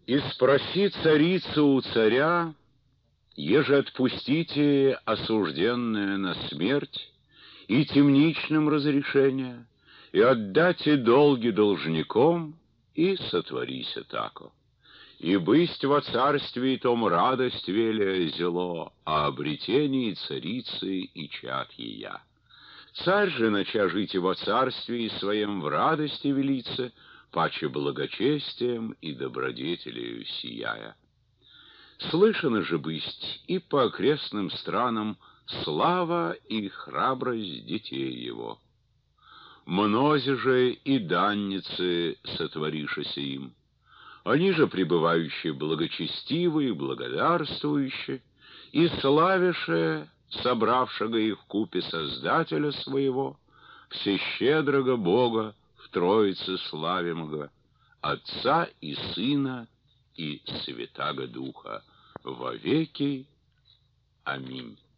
И спроси царица у царя, еже отпустите осужденное на смерть и темничным разрешение, и отдате долги должником, и сотворися тако. И бысть во царстве том радость велия зело, о обретении царицы и чад ея. Царь же, нача жить во царстве и своем в радости велится, паче благочестием и добродетелью сияя. Слышано же бысть и по окрестным странам слава и храбрость детей его. Мнози же и данницы сотворишися им. Они же, пребывающие благочестивые, благодарствующие, и славяше, собравшего их в купе Создателя своего, всещедрого Бога в Троице славимого, Отца и Сына и Святаго Духа, во веки. Аминь.